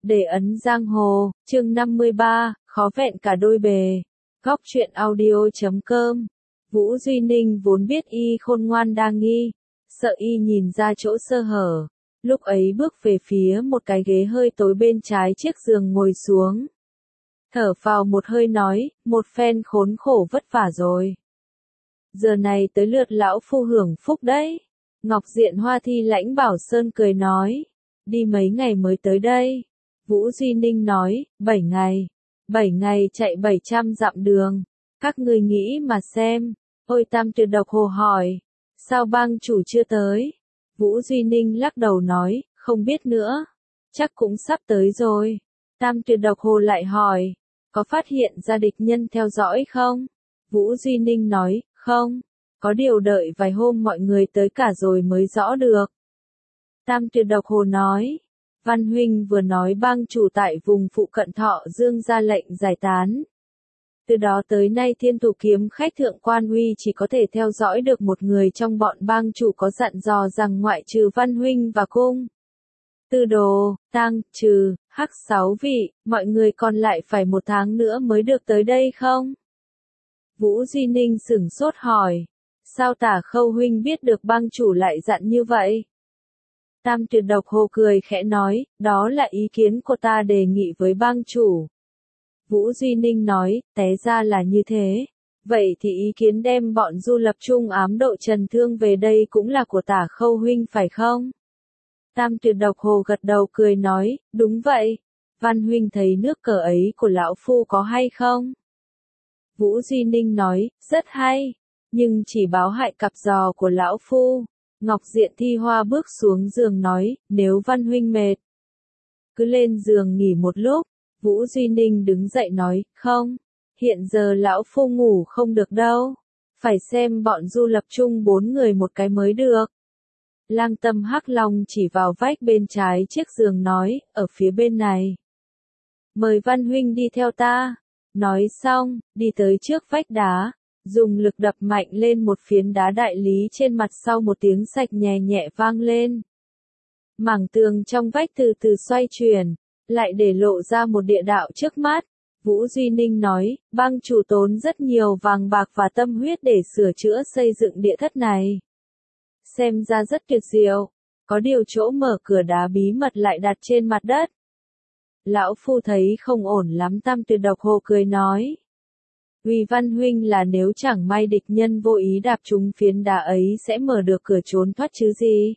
Để ấn giang hồ, chương 53, khó vẹn cả đôi bề. Góc truyện audio.com. Vũ Duy Ninh vốn biết y khôn ngoan đa nghi, sợ y nhìn ra chỗ sơ hở. Lúc ấy bước về phía một cái ghế hơi tối bên trái chiếc giường ngồi xuống. Thở phào một hơi nói, một phen khốn khổ vất vả rồi. Giờ này tới lượt lão phu hưởng phúc đấy. Ngọc Diện Hoa Thi Lãnh Bảo Sơn cười nói, đi mấy ngày mới tới đây. Vũ Duy Ninh nói, 7 ngày. 7 ngày chạy 700 dặm đường. Các ngươi nghĩ mà xem. Ôi Tam Tuyệt Độc Hồ hỏi, sao bang chủ chưa tới? Vũ Duy Ninh lắc đầu nói, không biết nữa. Chắc cũng sắp tới rồi. Tam Tuyệt Độc Hồ lại hỏi, có phát hiện ra địch nhân theo dõi không? Vũ Duy Ninh nói, không. Có điều đợi vài hôm mọi người tới cả rồi mới rõ được. Tam Tuyệt Độc Hồ nói, Văn Huynh vừa nói bang chủ tại vùng phụ cận Thọ Dương ra lệnh giải tán. Từ đó tới nay Thiên Thủ Kiếm Khách Thượng Quan Uy chỉ có thể theo dõi được một người trong bọn bang chủ, có dặn dò rằng ngoại trừ Văn Huynh và Cung Tư Đồ, Tang, Trừ, Hắc 6 vị, mọi người còn lại phải 1 tháng nữa mới được tới đây không? Vũ Duy Ninh sửng sốt hỏi, sao Tả Khâu Huynh biết được bang chủ lại dặn như vậy? Tam Tuyệt Độc Hồ cười khẽ nói, đó là ý kiến của ta đề nghị với bang chủ. Vũ Duy Ninh nói, té ra là như thế. Vậy thì ý kiến đem bọn Du Lập Trung ám độ Trần Thương về đây cũng là của Tả Khâu Huynh phải không? Tam Tuyệt Độc Hồ gật đầu cười nói, đúng vậy. Văn Huynh thấy nước cờ ấy của lão phu có hay không? Vũ Duy Ninh nói, rất hay. Nhưng chỉ báo hại cặp giò của lão phu. Ngọc Diện Thi Hoa bước xuống giường nói, nếu Văn Huynh mệt, cứ lên giường nghỉ một lúc. Vũ Duy Ninh đứng dậy nói, không, hiện giờ lão phu ngủ không được đâu. Phải xem bọn Du Lập Trung 4 người một cái mới được. Lang Tâm Hắc Long chỉ vào vách bên trái chiếc giường nói, ở phía bên này. Mời Văn Huynh đi theo ta. Nói xong, đi tới trước vách đá. Dùng lực đập mạnh lên một phiến đá đại lý trên mặt, sau một tiếng sạch nhẹ nhẹ vang lên. Mảng tường trong vách từ từ xoay chuyển, lại để lộ ra một địa đạo trước mắt. Vũ Duy Ninh nói, bang chủ tốn rất nhiều vàng bạc và tâm huyết để sửa chữa xây dựng địa thất này. Xem ra rất tuyệt diệu, có điều chỗ mở cửa đá bí mật lại đặt trên mặt đất. Lão phu thấy không ổn lắm. Tam Tuyệt Độc Hồ cười nói. Vì Văn Huynh là nếu chẳng may địch nhân vô ý đạp trúng phiến đá ấy sẽ mở được cửa trốn thoát chứ gì.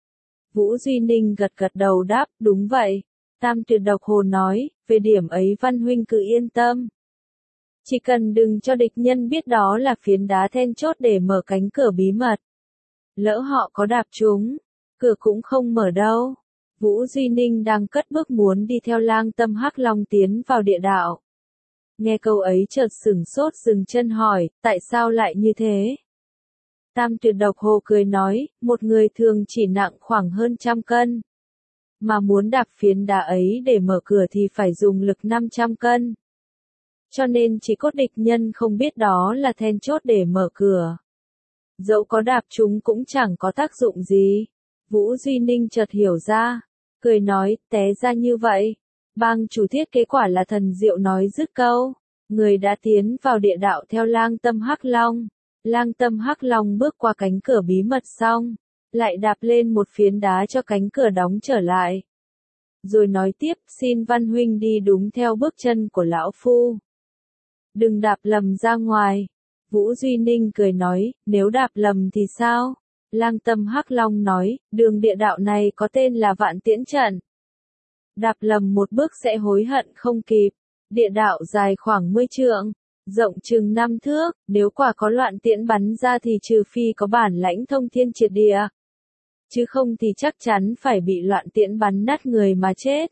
Vũ Duy Ninh gật gật đầu đáp, đúng vậy. Tam Tuyệt Độc Hồ nói, về điểm ấy Văn Huynh cứ yên tâm. Chỉ cần đừng cho địch nhân biết đó là phiến đá then chốt để mở cánh cửa bí mật. Lỡ họ có đạp trúng, cửa cũng không mở đâu. Vũ Duy Ninh đang cất bước muốn đi theo Lang Tâm Hắc Long tiến vào địa đạo. Nghe câu ấy chợt sửng sốt dừng chân hỏi, tại sao lại như thế? Tam Tuyệt Độc Hồ cười nói, một người thường chỉ nặng khoảng hơn 100 cân. Mà muốn đạp phiến đá ấy để mở cửa thì phải dùng lực 500 cân. Cho nên chỉ có địch nhân không biết đó là then chốt để mở cửa. Dẫu có đạp chúng cũng chẳng có tác dụng gì. Vũ Duy Ninh chợt hiểu ra, cười nói, té ra như vậy. Bang chủ thiết kế quả là thần diệu. Nói dứt câu, người đã tiến vào địa đạo theo Lang Tâm Hắc Long. Lang Tâm Hắc Long bước qua cánh cửa bí mật xong, lại đạp lên một phiến đá cho cánh cửa đóng trở lại. Rồi nói tiếp, xin Văn Huynh đi đúng theo bước chân của lão phu. Đừng đạp lầm ra ngoài. Vũ Duy Ninh cười nói, nếu đạp lầm thì sao? Lang Tâm Hắc Long nói, đường địa đạo này có tên là Vạn Tiễn Trận. Đạp lầm một bước sẽ hối hận không kịp. Địa đạo dài khoảng 10 trượng, rộng chừng 5 thước, nếu quả có loạn tiễn bắn ra thì trừ phi có bản lãnh thông thiên triệt địa. Chứ không thì chắc chắn phải bị loạn tiễn bắn nát người mà chết.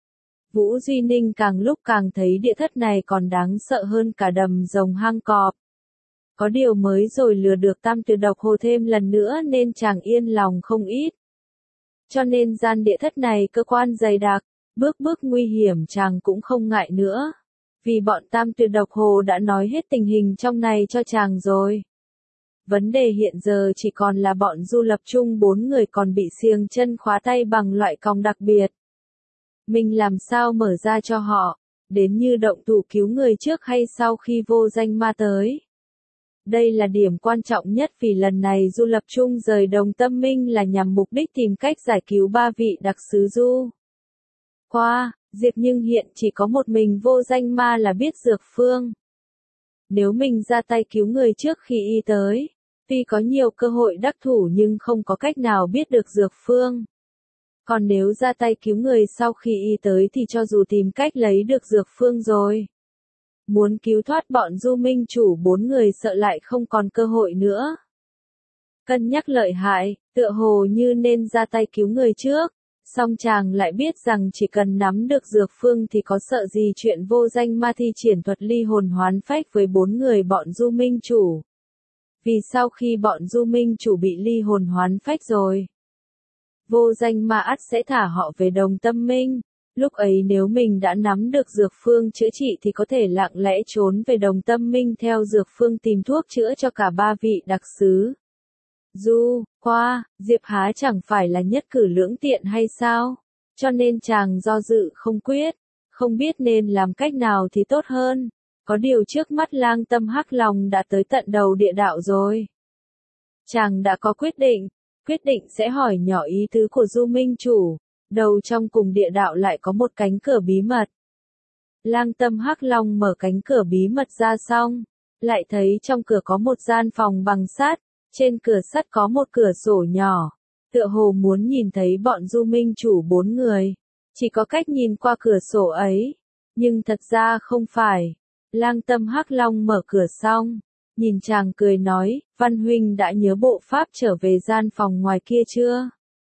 Vũ Duy Ninh càng lúc càng thấy địa thất này còn đáng sợ hơn cả đầm rồng hang cọp. Có điều mới rồi lừa được Tam Tuyệt Độc Hồ thêm lần nữa nên chàng yên lòng không ít. Cho nên gian địa thất này cơ quan dày đặc, bước bước nguy hiểm chàng cũng không ngại nữa. Vì bọn Tam Tuyệt Độc Hồ đã nói hết tình hình trong này cho chàng rồi. Vấn đề hiện giờ chỉ còn là bọn Du Lập Trung 4 người còn bị xiềng chân khóa tay bằng loại còng đặc biệt. Mình làm sao mở ra cho họ, đến như động thủ cứu người trước hay sau khi vô danh ma tới. Đây là điểm quan trọng nhất vì lần này Du Lập Trung rời Đồng Tâm Minh là nhằm mục đích tìm cách giải cứu ba vị đặc sứ Du. Qua, Diệp nhưng hiện chỉ có một mình vô danh ma là biết dược phương. Nếu mình ra tay cứu người trước khi y tới, tuy có nhiều cơ hội đắc thủ nhưng không có cách nào biết được dược phương. Còn nếu ra tay cứu người sau khi y tới thì cho dù tìm cách lấy được dược phương rồi. Muốn cứu thoát bọn Du Minh chủ 4 người sợ lại không còn cơ hội nữa. Cân nhắc lợi hại, tựa hồ như nên ra tay cứu người trước. Song chàng lại biết rằng chỉ cần nắm được dược phương thì có sợ gì chuyện vô danh ma thi triển thuật ly hồn hoán phách với 4 người bọn Du Minh chủ. Vì sau khi bọn Du Minh chủ bị ly hồn hoán phách rồi, vô danh ma ắt sẽ thả họ về Đồng Tâm Minh. Lúc ấy nếu mình đã nắm được dược phương chữa trị thì có thể lặng lẽ trốn về Đồng Tâm Minh theo dược phương tìm thuốc chữa cho cả ba vị đặc sứ. Du, Qua, Diệp há chẳng phải là nhất cử lưỡng tiện hay sao? Cho nên chàng do dự không quyết, không biết nên làm cách nào thì tốt hơn. Có điều trước mắt Lang Tâm Hắc Long đã tới tận đầu địa đạo rồi. Chàng đã có quyết định sẽ hỏi nhỏ ý tứ của Du Minh chủ. Đầu trong cùng địa đạo lại có một cánh cửa bí mật. Lang Tâm Hắc Long mở cánh cửa bí mật ra xong, lại thấy trong cửa có một gian phòng bằng sắt, trên cửa sắt có một cửa sổ nhỏ, tựa hồ muốn nhìn thấy bọn Du Minh chủ 4 người. Chỉ có cách nhìn qua cửa sổ ấy, nhưng thật ra không phải. Lang Tâm Hắc Long mở cửa xong, nhìn chàng cười nói, Văn huynh đã nhớ bộ pháp trở về gian phòng ngoài kia chưa?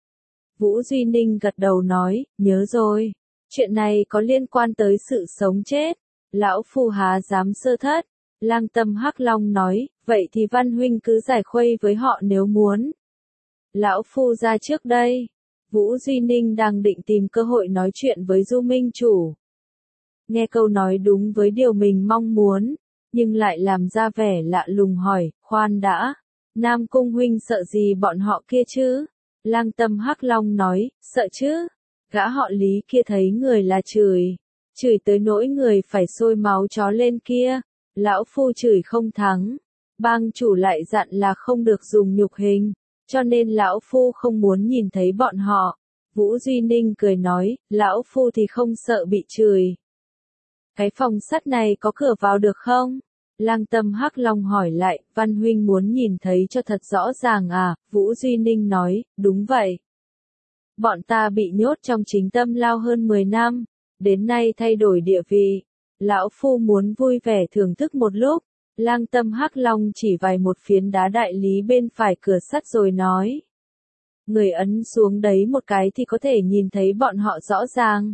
Vũ Duy Ninh gật đầu nói, nhớ rồi. Chuyện này có liên quan tới sự sống chết. Lão phu há dám sơ thất. Lang Tâm Hắc Long nói, vậy thì Văn huynh cứ giải khuây với họ nếu muốn. Lão phu ra trước đây. Vũ Duy Ninh đang định tìm cơ hội nói chuyện với Du Minh chủ. Nghe câu nói đúng với điều mình mong muốn, nhưng lại làm ra vẻ lạ lùng hỏi, khoan đã, Nam Cung huynh sợ gì bọn họ kia chứ? Lang Tâm Hắc Long nói, sợ chứ? Gã họ Lý kia thấy người là chửi tới nỗi người phải sôi máu chó lên kia. Lão phu chửi không thắng, bang chủ lại dặn là không được dùng nhục hình, cho nên lão phu không muốn nhìn thấy bọn họ. Vũ Duy Ninh cười nói, lão phu thì không sợ bị chửi. Cái phòng sắt này có cửa vào được không? Lang Tâm Hắc Long hỏi lại, Văn huynh muốn nhìn thấy cho thật rõ ràng à? Vũ Duy Ninh nói, đúng vậy. Bọn ta bị nhốt trong chính tâm lao hơn 10 năm, đến nay thay đổi địa vị. Lão phu muốn vui vẻ thưởng thức một lúc. Lang Tâm Hắc Long chỉ vài một phiến đá đại lý bên phải cửa sắt rồi nói. Người ấn xuống đấy một cái thì có thể nhìn thấy bọn họ rõ ràng.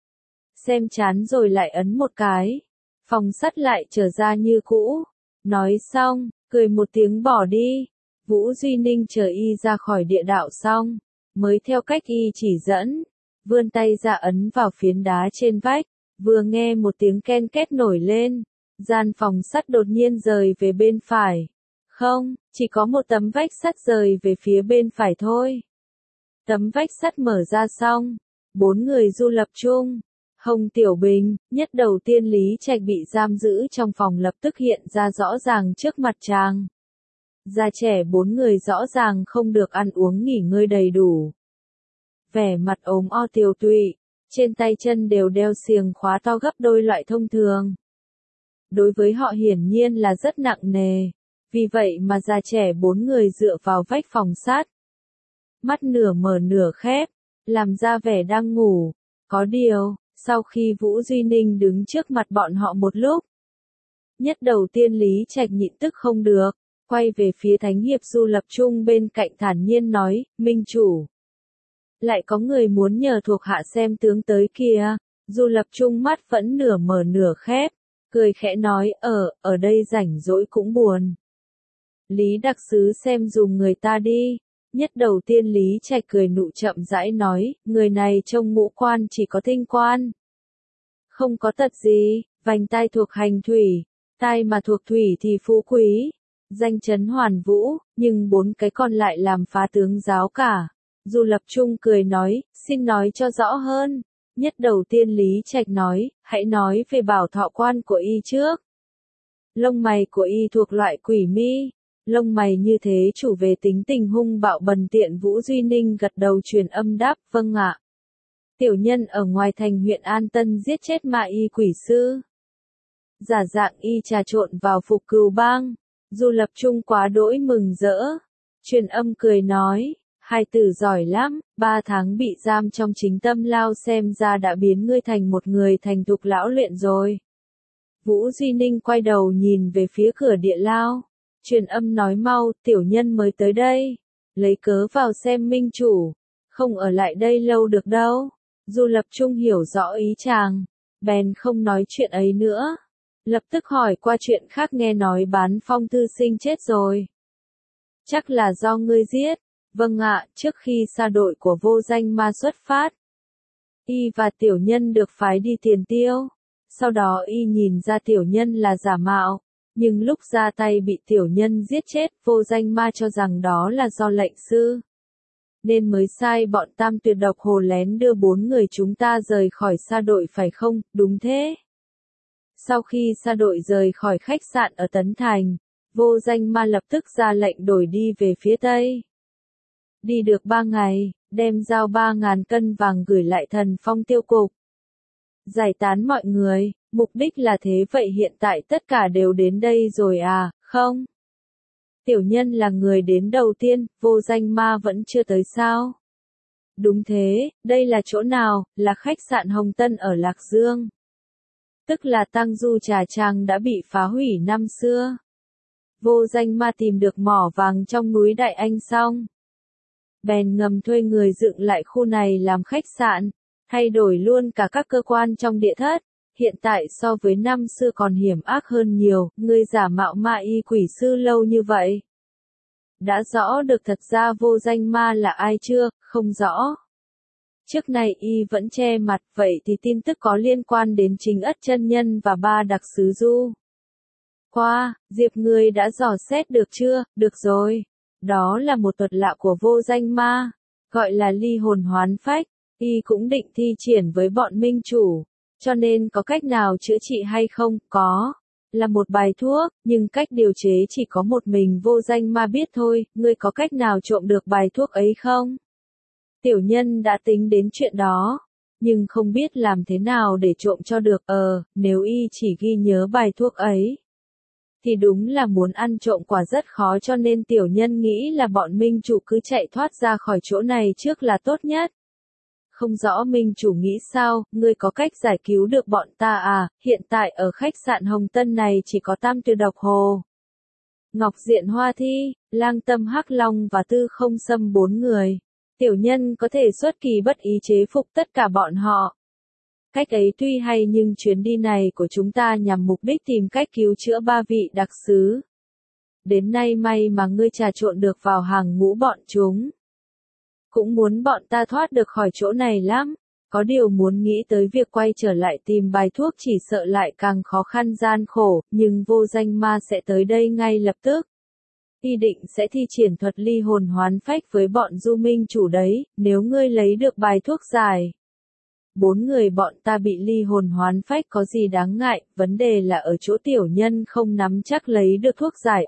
Xem chán rồi lại ấn một cái. Phòng sắt lại trở ra như cũ. Nói xong, cười một tiếng bỏ đi. Vũ Duy Ninh chờ y ra khỏi địa đạo xong, mới theo cách y chỉ dẫn, vươn tay ra ấn vào phiến đá trên vách, vừa nghe một tiếng ken két nổi lên, gian phòng sắt đột nhiên rời về bên phải. Không, chỉ có một tấm vách sắt rời về phía bên phải thôi. Tấm vách sắt mở ra xong, 4 người Du Lập Trung, Hồng Tiểu Bình, nhất đầu tiên Lý Trạch bị giam giữ trong phòng lập tức hiện ra rõ ràng trước mặt chàng. Già trẻ 4 người rõ ràng không được ăn uống nghỉ ngơi đầy đủ. Vẻ mặt ốm o tiều tụy, trên tay chân đều đeo xiềng khóa to gấp đôi loại thông thường. Đối với họ hiển nhiên là rất nặng nề, vì vậy mà già trẻ 4 người dựa vào vách phòng sắt. Mắt nửa mở nửa khép, làm ra vẻ đang ngủ. Có điều, sau khi Vũ Duy Ninh đứng trước mặt bọn họ một lúc, nhất đầu tiên Lý Trạch nhịn tức không được, quay về phía Thánh Hiệp Du Lập Trung bên cạnh thản nhiên nói, Minh chủ. Lại có người muốn nhờ thuộc hạ xem tướng tới kìa. Du Lập Trung mắt vẫn nửa mở nửa khép, cười khẽ nói, ở đây rảnh rỗi cũng buồn. Lý đặc sứ xem dùm người ta đi. Nhất đầu tiên Lý Trạch cười nụ chậm rãi nói, người này trông ngũ quan chỉ có thinh quan. Không có tật gì, vành tai thuộc hành thủy, tai mà thuộc thủy thì phú quý, danh chấn hoàn vũ, nhưng 4 cái còn lại làm phá tướng giáo cả. Du Lập Trung cười nói, xin nói cho rõ hơn. Nhất đầu tiên Lý Trạch nói, hãy nói về bảo thọ quan của y trước. Lông mày của y thuộc loại quỷ mi. Lông mày như thế chủ về tính tình hung bạo bần tiện. Vũ Duy Ninh gật đầu truyền âm đáp, vâng ạ. Tiểu nhân ở ngoài thành huyện An Tân giết chết ma y quỷ sư. Giả dạng y trà trộn vào phục cừu bang. Du Lập Trung quá đỗi mừng rỡ. Truyền âm cười nói, hai tử giỏi lắm, 3 tháng bị giam trong chính tâm lao xem ra đã biến ngươi thành một người thành thục lão luyện rồi. Vũ Duy Ninh quay đầu nhìn về phía cửa địa lao. Truyền âm nói mau, tiểu nhân mới tới đây. Lấy cớ vào xem minh chủ. Không ở lại đây lâu được đâu. Du Lập Trung hiểu rõ ý chàng. Bèn không nói chuyện ấy nữa. Lập tức hỏi qua chuyện khác, nghe nói Bán Phong thư sinh chết rồi. Chắc là do ngươi giết. Vâng ạ, trước khi sa đội của Vô Danh Ma xuất phát. Y và tiểu nhân được phái đi tiền tiêu. Sau đó y nhìn ra tiểu nhân là giả mạo. Nhưng lúc ra tay bị tiểu nhân giết chết, Vô Danh Ma cho rằng đó là do lệnh sư. Nên mới sai bọn Tam Tuyệt Độc Hồ lén đưa 4 người chúng ta rời khỏi sa đội phải không, đúng thế? Sau khi sa đội rời khỏi khách sạn ở Tấn Thành, Vô Danh Ma lập tức ra lệnh đổi đi về phía Tây. Đi được 3 ngày, đem giao 3.000 cân vàng gửi lại Thần Phong tiêu cục. Giải tán mọi người, mục đích là thế. Vậy hiện tại tất cả đều đến đây rồi à, không? Tiểu nhân là người đến đầu tiên, Vô Danh Ma vẫn chưa tới sao? Đúng thế, đây là chỗ nào, là khách sạn Hồng Tân ở Lạc Dương. Tức là Tăng Du Trà Trang đã bị phá hủy năm xưa. Vô Danh Ma tìm được mỏ vàng trong núi Đại Anh xong. Bèn ngầm thuê người dựng lại khu này làm khách sạn, thay đổi luôn cả các cơ quan trong địa thất. Hiện tại so với năm xưa còn hiểm ác hơn nhiều, ngươi giả mạo ma y quỷ sư lâu như vậy. Đã rõ được thật ra Vô Danh Ma là ai chưa, không rõ. Trước này y vẫn che mặt, vậy thì tin tức có liên quan đến Chính Ất chân nhân và 3 đặc sứ Du. Qua, Diệp ngươi đã dò xét được chưa, được rồi. Đó là một thuật lạ của Vô Danh Ma, gọi là ly hồn hoán phách, y cũng định thi triển với bọn minh chủ, cho nên có cách nào chữa trị hay không, có, là một bài thuốc, nhưng cách điều chế chỉ có một mình Vô Danh Ma biết thôi, ngươi có cách nào trộm được bài thuốc ấy không? Tiểu nhân đã tính đến chuyện đó, nhưng không biết làm thế nào để trộm cho được, nếu y chỉ ghi nhớ bài thuốc ấy. Thì đúng là muốn ăn trộm quả rất khó, cho nên tiểu nhân nghĩ là bọn minh chủ cứ chạy thoát ra khỏi chỗ này trước là tốt nhất. Không rõ minh chủ nghĩ sao, ngươi có cách giải cứu được bọn ta à? Hiện tại ở khách sạn Hồng Tân này chỉ có Tam Tuyệt Độc Hồ, Ngọc Diện Hoa Thi, Lang Tâm Hắc Long và Tư Không Sâm 4 người. Tiểu nhân có thể xuất kỳ bất ý chế phục tất cả bọn họ. Cách ấy tuy hay nhưng chuyến đi này của chúng ta nhằm mục đích tìm cách cứu chữa 3 vị đặc sứ. Đến nay may mà ngươi trà trộn được vào hàng ngũ bọn chúng. Cũng muốn bọn ta thoát được khỏi chỗ này lắm. Có điều muốn nghĩ tới việc quay trở lại tìm bài thuốc chỉ sợ lại càng khó khăn gian khổ, nhưng Vô Danh Ma sẽ tới đây ngay lập tức. Y định sẽ thi triển thuật ly hồn hoán phách với bọn Du minh chủ đấy, nếu ngươi lấy được bài thuốc giải. 4 người bọn ta bị ly hồn hoán phách có gì đáng ngại, vấn đề là ở chỗ tiểu nhân không nắm chắc lấy được thuốc giải,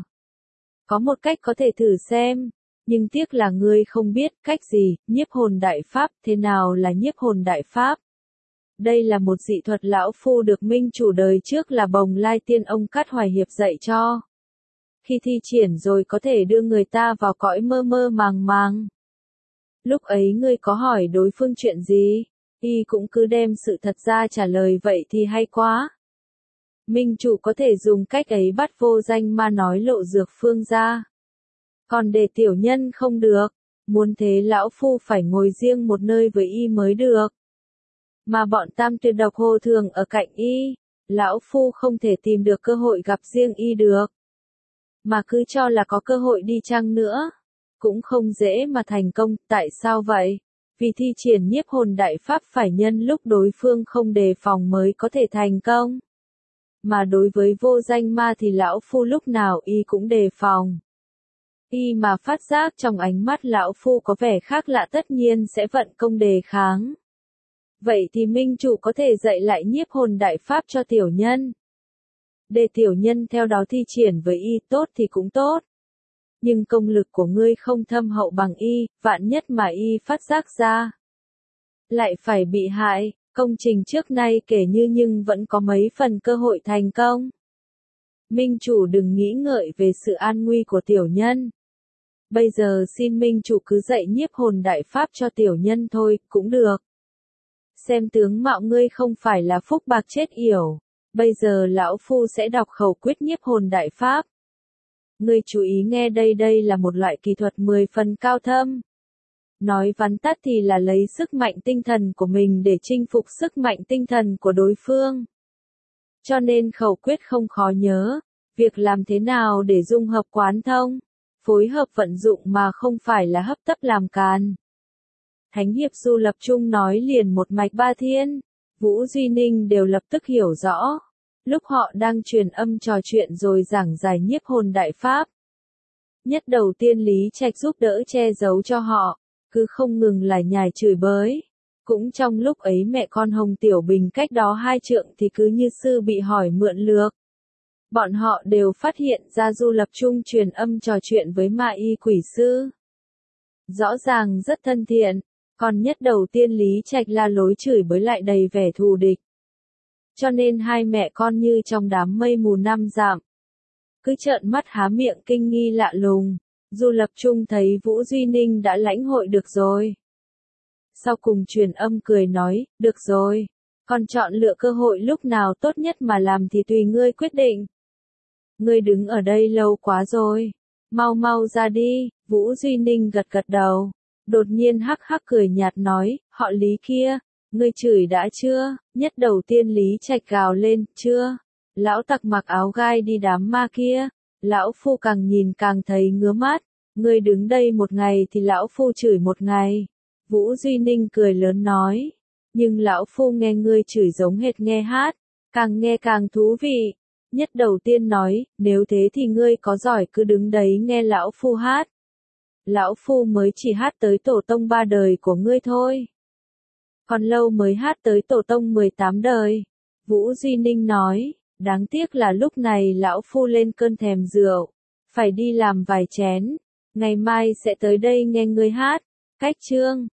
Có một cách có thể thử xem, nhưng tiếc là ngươi không biết cách gì, nhiếp hồn đại pháp, thế nào là nhiếp hồn đại pháp? Đây là một dị thuật lão phu được minh chủ đời trước là Bồng Lai Tiên ông Cát Hoài Hiệp dạy cho. Khi thi triển rồi có thể đưa người ta vào cõi mơ mơ màng màng. Lúc ấy ngươi có hỏi đối phương chuyện gì? Y cũng cứ đem sự thật ra trả lời, vậy thì hay quá. Minh chủ có thể dùng cách ấy bắt Vô Danh Ma nói lộ dược phương ra. Còn để tiểu nhân không được, muốn thế lão phu phải ngồi riêng một nơi với y mới được. Mà bọn Tam Tuyệt Độc Hồ thường ở cạnh y, lão phu không thể tìm được cơ hội gặp riêng y được. Mà cứ cho là có cơ hội đi chăng nữa, cũng không dễ mà thành công, tại sao vậy? Vì thi triển nhiếp hồn đại pháp phải nhân lúc đối phương không đề phòng mới có thể thành công. Mà đối với Vô Danh Ma thì lão phu lúc nào y cũng đề phòng. Y mà phát giác trong ánh mắt lão phu có vẻ khác lạ tất nhiên sẽ vận công đề kháng. Vậy thì minh chủ có thể dạy lại nhiếp hồn đại pháp cho tiểu nhân. Để tiểu nhân theo đó thi triển với y tốt thì cũng tốt. Nhưng công lực của ngươi không thâm hậu bằng y, vạn nhất mà y phát giác ra. Lại phải bị hại, công trình trước nay kể như nhưng vẫn có mấy phần cơ hội thành công. Minh chủ đừng nghĩ ngợi về sự an nguy của tiểu nhân. Bây giờ xin minh chủ cứ dạy nhiếp hồn đại pháp cho tiểu nhân thôi, cũng được. Xem tướng mạo ngươi không phải là phúc bạc chết yểu. Bây giờ lão phu sẽ đọc khẩu quyết nhiếp hồn đại pháp. Ngươi chú ý nghe đây là một loại kỹ thuật 10 phần cao thâm. Nói vắn tắt thì là lấy sức mạnh tinh thần của mình để chinh phục sức mạnh tinh thần của đối phương. Cho nên khẩu quyết không khó nhớ. Việc làm thế nào để dung hợp quán thông, phối hợp vận dụng mà không phải là hấp tấp làm càn. Thánh hiệp Du Lập Trung nói liền một mạch ba thiên. Vũ Duy Ninh đều lập tức hiểu rõ. Lúc họ đang truyền âm trò chuyện rồi giảng giải nhiếp hồn đại pháp. Nhất đầu tiên Lý Trạch giúp đỡ che giấu cho họ, cứ không ngừng lải nhải chửi bới. Cũng trong lúc ấy mẹ con Hồng Tiểu Bình cách đó 2 trượng thì cứ như sư bị hỏi mượn lược. Bọn họ đều phát hiện ra Du Lập Trung truyền âm trò chuyện với Ma Y quỷ sư. Rõ ràng rất thân thiện, còn nhất đầu tiên Lý Trạch la lối chửi bới lại đầy vẻ thù địch. Cho nên hai mẹ con như trong đám mây mù năm dặm. Cứ trợn mắt há miệng kinh nghi lạ lùng. Du Lập Trung thấy Vũ Duy Ninh đã lãnh hội được rồi. Sau cùng truyền âm cười nói, được rồi. Còn chọn lựa cơ hội lúc nào tốt nhất mà làm thì tùy ngươi quyết định. Ngươi đứng ở đây lâu quá rồi. Mau mau ra đi. Vũ Duy Ninh gật gật đầu. Đột nhiên hắc hắc cười nhạt nói, họ Lý kia. Ngươi chửi đã chưa? Nhất đầu tiên Lý Trạch gào lên, chưa? Lão tặc mặc áo gai đi đám ma kia. Lão phu càng nhìn càng thấy ngứa mắt. Ngươi đứng đây một ngày thì lão phu chửi một ngày. Vũ Duy Ninh cười lớn nói. Nhưng lão phu nghe ngươi chửi giống hệt nghe hát. Càng nghe càng thú vị. Nhất đầu tiên nói, nếu thế thì ngươi có giỏi cứ đứng đấy nghe lão phu hát. Lão phu mới chỉ hát tới tổ tông 3 đời của ngươi thôi. Còn lâu mới hát tới tổ tông 18 đời. Vũ Duy Ninh nói, đáng tiếc là lúc này lão phu lên cơn thèm rượu. Phải đi làm vài chén. Ngày mai sẽ tới đây nghe ngươi hát. Cách chương.